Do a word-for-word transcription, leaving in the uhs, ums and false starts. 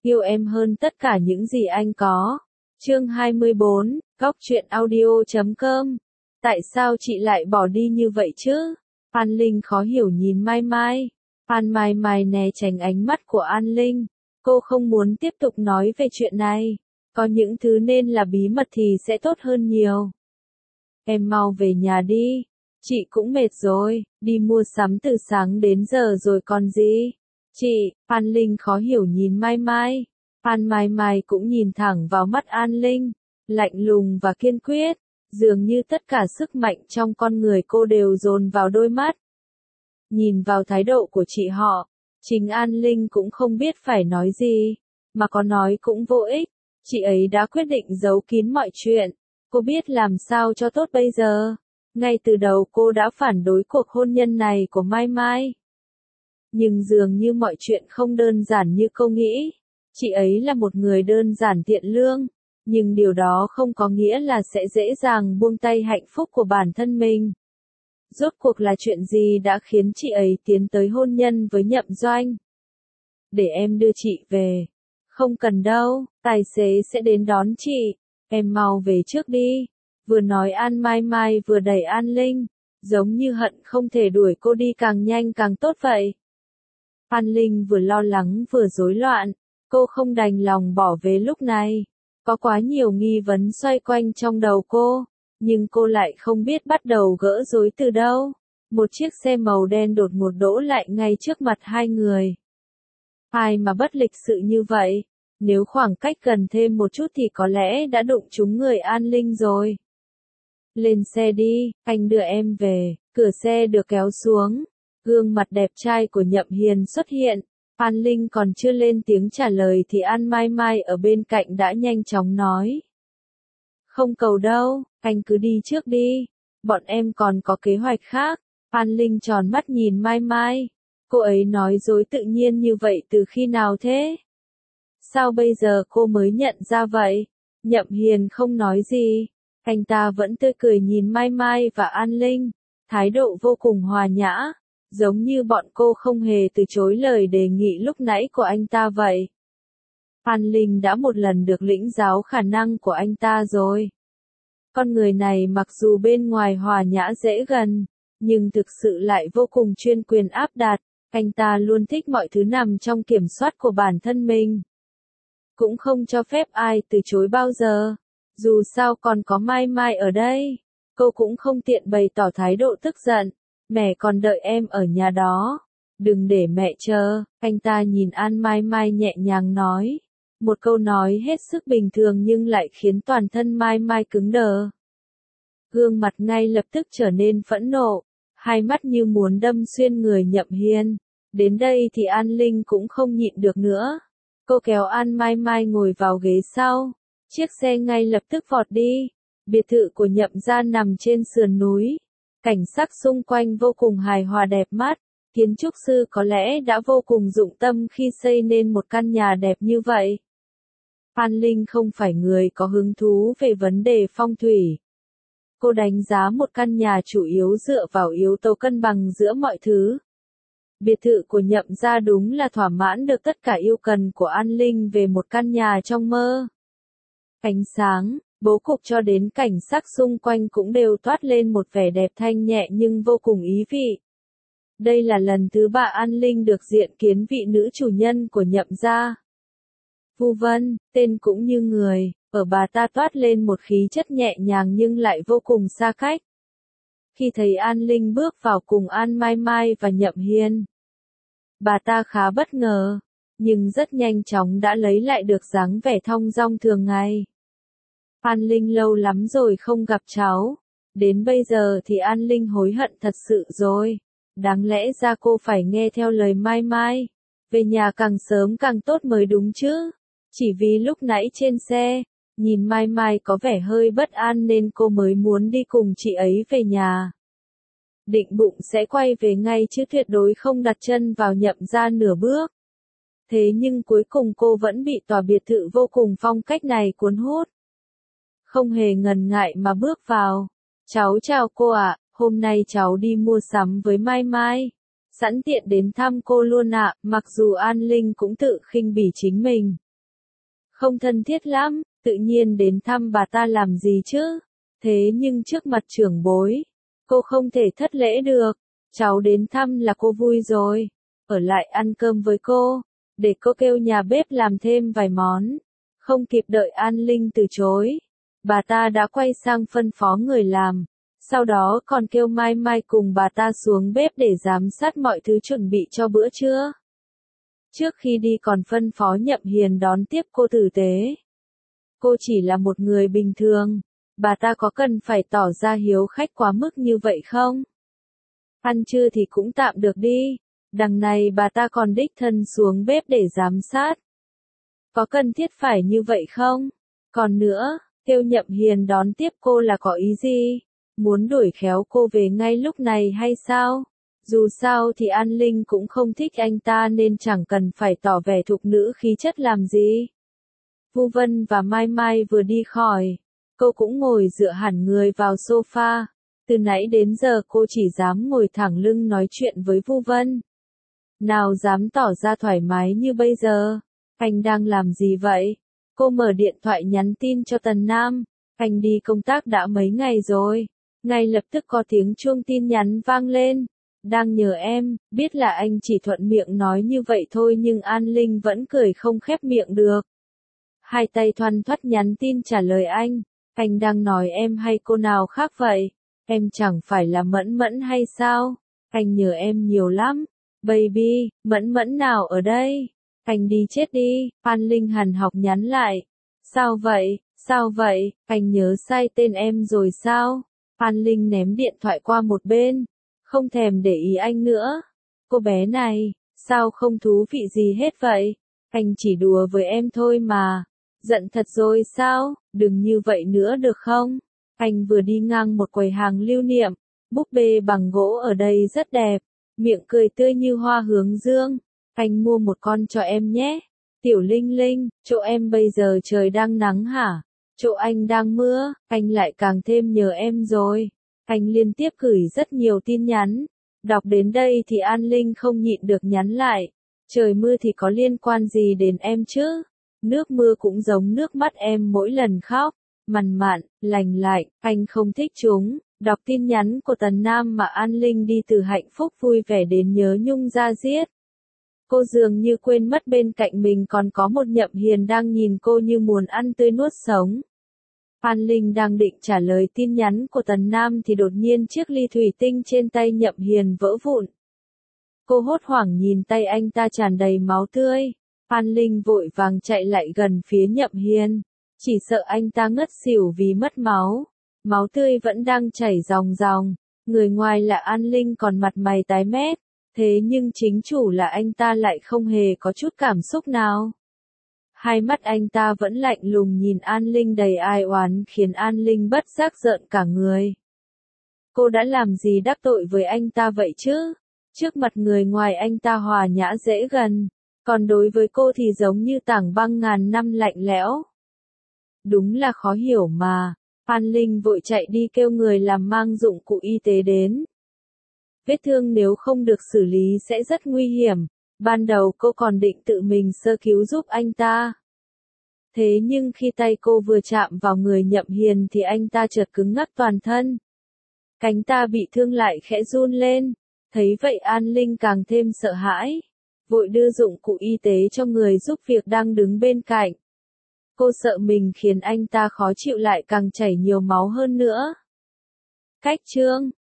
yêu em hơn tất cả những gì anh có. Chương hai mươi bốn, Góc truyện audio chấm com. Tại sao chị lại bỏ đi như vậy chứ? An Linh khó hiểu nhìn Mai Mai. An Mai Mai né tránh ánh mắt của An Linh. Cô không muốn tiếp tục nói về chuyện này. Có những thứ nên là bí mật thì sẽ tốt hơn nhiều. Em mau về nhà đi. Chị cũng mệt rồi, đi mua sắm từ sáng đến giờ rồi còn gì. Chị, An Linh khó hiểu nhìn Mai Mai. An Mai Mai cũng nhìn thẳng vào mắt An Linh, lạnh lùng và kiên quyết, dường như tất cả sức mạnh trong con người cô đều dồn vào đôi mắt. Nhìn vào thái độ của chị họ, chính An Linh cũng không biết phải nói gì, mà có nói cũng vô ích. Chị ấy đã quyết định giấu kín mọi chuyện. Cô biết làm sao cho tốt bây giờ. Ngay từ đầu cô đã phản đối cuộc hôn nhân này của Mai Mai. Nhưng dường như mọi chuyện không đơn giản như cô nghĩ. Chị ấy là một người đơn giản thiện lương, nhưng điều đó không có nghĩa là sẽ dễ dàng buông tay hạnh phúc của bản thân mình. Rốt cuộc là chuyện gì đã khiến chị ấy tiến tới hôn nhân với Nhậm Doanh? Để em đưa chị về. Không cần đâu, tài xế sẽ đến đón chị. Em mau về trước đi. Vừa nói An Mai Mai vừa đẩy An Linh, giống như hận không thể đuổi cô đi càng nhanh càng tốt vậy. An Linh vừa lo lắng vừa rối loạn, cô không đành lòng bỏ về lúc này. Có quá nhiều nghi vấn xoay quanh trong đầu cô, nhưng cô lại không biết bắt đầu gỡ rối từ đâu. Một chiếc xe màu đen đột ngột đỗ lại ngay trước mặt hai người. Ai mà bất lịch sự như vậy? Nếu khoảng cách gần thêm một chút thì có lẽ đã đụng trúng người An Linh rồi. Lên xe đi, anh đưa em về. Cửa xe được kéo xuống. Gương mặt đẹp trai của Nhậm Hiền xuất hiện. An Linh còn chưa lên tiếng trả lời thì An Mai Mai ở bên cạnh đã nhanh chóng nói. Không cầu đâu, anh cứ đi trước đi. Bọn em còn có kế hoạch khác. An Linh tròn mắt nhìn Mai Mai. Cô ấy nói dối tự nhiên như vậy từ khi nào thế? Sao bây giờ cô mới nhận ra vậy? Nhậm Hiền không nói gì. Anh ta vẫn tươi cười nhìn Mai Mai và An Linh. Thái độ vô cùng hòa nhã. Giống như bọn cô không hề từ chối lời đề nghị lúc nãy của anh ta vậy. An Linh đã một lần được lĩnh giáo khả năng của anh ta rồi. Con người này mặc dù bên ngoài hòa nhã dễ gần, nhưng thực sự lại vô cùng chuyên quyền áp đặt. Anh ta luôn thích mọi thứ nằm trong kiểm soát của bản thân mình. Cũng không cho phép ai từ chối bao giờ. Dù sao còn có Mai Mai ở đây. Cô cũng không tiện bày tỏ thái độ tức giận. Mẹ còn đợi em ở nhà đó. Đừng để mẹ chờ. Anh ta nhìn An Mai Mai nhẹ nhàng nói. Một câu nói hết sức bình thường nhưng lại khiến toàn thân Mai Mai cứng đờ. Gương mặt ngay lập tức trở nên phẫn nộ. Hai mắt như muốn đâm xuyên người Nhậm Hiền. Đến đây thì An Linh cũng không nhịn được nữa. Cô kéo An Mai Mai ngồi vào ghế sau. Chiếc xe ngay lập tức vọt đi. Biệt thự của Nhậm gia nằm trên sườn núi. Cảnh sắc xung quanh vô cùng hài hòa đẹp mắt. Kiến trúc sư có lẽ đã vô cùng dụng tâm khi xây nên một căn nhà đẹp như vậy. An Linh không phải người có hứng thú về vấn đề phong thủy. Cô đánh giá một căn nhà chủ yếu dựa vào yếu tố cân bằng giữa mọi thứ. Biệt thự của Nhậm gia đúng là thỏa mãn được tất cả yêu cần của An Linh về một căn nhà trong mơ. Ánh sáng, bố cục cho đến cảnh sắc xung quanh cũng đều toát lên một vẻ đẹp thanh nhẹ nhưng vô cùng ý vị. Đây là lần thứ ba An Linh được diện kiến vị nữ chủ nhân của Nhậm gia. Vu Vân, tên cũng như người, ở bà ta toát lên một khí chất nhẹ nhàng nhưng lại vô cùng xa cách. Khi thấy An Linh bước vào cùng An Mai Mai và Nhậm Hiền, bà ta khá bất ngờ, nhưng rất nhanh chóng đã lấy lại được dáng vẻ thong dong thường ngày. An Linh lâu lắm rồi không gặp cháu, đến bây giờ thì An Linh hối hận thật sự rồi. Đáng lẽ ra cô phải nghe theo lời Mai Mai, về nhà càng sớm càng tốt mới đúng chứ. Chỉ vì lúc nãy trên xe, nhìn Mai Mai có vẻ hơi bất an nên cô mới muốn đi cùng chị ấy về nhà. Định bụng sẽ quay về ngay chứ tuyệt đối không đặt chân vào Nhậm gia nửa bước. Thế nhưng cuối cùng cô vẫn bị tòa biệt thự vô cùng phong cách này cuốn hút. Không hề ngần ngại mà bước vào. Cháu chào cô ạ, hôm nay cháu đi mua sắm với Mai Mai. Sẵn tiện đến thăm cô luôn ạ, mặc dù An Linh cũng tự khinh bỉ chính mình. Không thân thiết lắm, tự nhiên đến thăm bà ta làm gì chứ? Thế nhưng trước mặt trưởng bối, cô không thể thất lễ được. Cháu đến thăm là cô vui rồi. Ở lại ăn cơm với cô, để cô kêu nhà bếp làm thêm vài món. Không kịp đợi An Linh từ chối, bà ta đã quay sang phân phó người làm. Sau đó còn kêu Mai Mai cùng bà ta xuống bếp để giám sát mọi thứ chuẩn bị cho bữa trưa. Trước khi đi còn phân phó Nhậm Hiền đón tiếp cô tử tế. Cô chỉ là một người bình thường, bà ta có cần phải tỏ ra hiếu khách quá mức như vậy không? Ăn trưa thì cũng tạm được đi, đằng này bà ta còn đích thân xuống bếp để giám sát. Có cần thiết phải như vậy không? Còn nữa, kêu Nhậm Hiền đón tiếp cô là có ý gì? Muốn đuổi khéo cô về ngay lúc này hay sao? Dù sao thì An Linh cũng không thích anh ta nên chẳng cần phải tỏ vẻ thục nữ khí chất làm gì. Vu Vân và Mai Mai vừa đi khỏi, cô cũng ngồi dựa hẳn người vào sofa. Từ nãy đến giờ cô chỉ dám ngồi thẳng lưng nói chuyện với Vu Vân. Nào dám tỏ ra thoải mái như bây giờ. Anh đang làm gì vậy? Cô mở điện thoại nhắn tin cho Tần Nam. Anh đi công tác đã mấy ngày rồi. Ngay lập tức có tiếng chuông tin nhắn vang lên. Đang nhờ em, biết là anh chỉ thuận miệng nói như vậy thôi nhưng An Linh vẫn cười không khép miệng được. Hai tay thoăn thoắt nhắn tin trả lời anh. Anh đang nói em hay cô nào khác vậy? Em chẳng phải là Mẫn Mẫn hay sao? Anh nhờ em nhiều lắm. Baby, Mẫn Mẫn nào ở đây? Anh đi chết đi, An Linh hằn học nhắn lại. Sao vậy, sao vậy, anh nhớ sai tên em rồi sao? An Linh ném điện thoại qua một bên, không thèm để ý anh nữa. Cô bé này, sao không thú vị gì hết vậy? Anh chỉ đùa với em thôi mà. Giận thật rồi sao? Đừng như vậy nữa được không? Anh vừa đi ngang một quầy hàng lưu niệm, búp bê bằng gỗ ở đây rất đẹp, miệng cười tươi như hoa hướng dương. Anh mua một con cho em nhé. Tiểu Linh Linh, chỗ em bây giờ trời đang nắng hả? Chỗ anh đang mưa, anh lại càng thêm nhớ em rồi. Anh liên tiếp gửi rất nhiều tin nhắn. Đọc đến đây thì An Linh không nhịn được nhắn lại. Trời mưa thì có liên quan gì đến em chứ? Nước mưa cũng giống nước mắt em mỗi lần khóc. Mằn mặn, lành lạnh, anh không thích chúng. Đọc tin nhắn của Tần Nam mà An Linh đi từ hạnh phúc vui vẻ đến nhớ nhung ra giết. Cô dường như quên mất bên cạnh mình còn có một Nhậm Hiền đang nhìn cô như muốn ăn tươi nuốt sống. An Linh đang định trả lời tin nhắn của Tần Nam thì đột nhiên chiếc ly thủy tinh trên tay Nhậm Hiền vỡ vụn. Cô hốt hoảng nhìn tay anh ta tràn đầy máu tươi. An Linh vội vàng chạy lại gần phía Nhậm Hiền. Chỉ sợ anh ta ngất xỉu vì mất máu. Máu tươi vẫn đang chảy ròng ròng. Người ngoài là An Linh còn mặt mày tái mét. Thế nhưng chính chủ là anh ta lại không hề có chút cảm xúc nào. Hai mắt anh ta vẫn lạnh lùng nhìn An Linh đầy ai oán khiến An Linh bất giác rợn cả người. Cô đã làm gì đắc tội với anh ta vậy chứ? Trước mặt người ngoài anh ta hòa nhã dễ gần, còn đối với cô thì giống như tảng băng ngàn năm lạnh lẽo. Đúng là khó hiểu mà. An Linh vội chạy đi kêu người làm mang dụng cụ y tế đến. Vết thương nếu không được xử lý sẽ rất nguy hiểm. Ban đầu cô còn định tự mình sơ cứu giúp anh ta. Thế nhưng khi tay cô vừa chạm vào người Nhậm Hiền thì anh ta chợt cứng ngắc toàn thân. Cánh ta bị thương lại khẽ run lên. Thấy vậy An Linh càng thêm sợ hãi. Vội đưa dụng cụ y tế cho người giúp việc đang đứng bên cạnh. Cô sợ mình khiến anh ta khó chịu lại càng chảy nhiều máu hơn nữa. Cách chương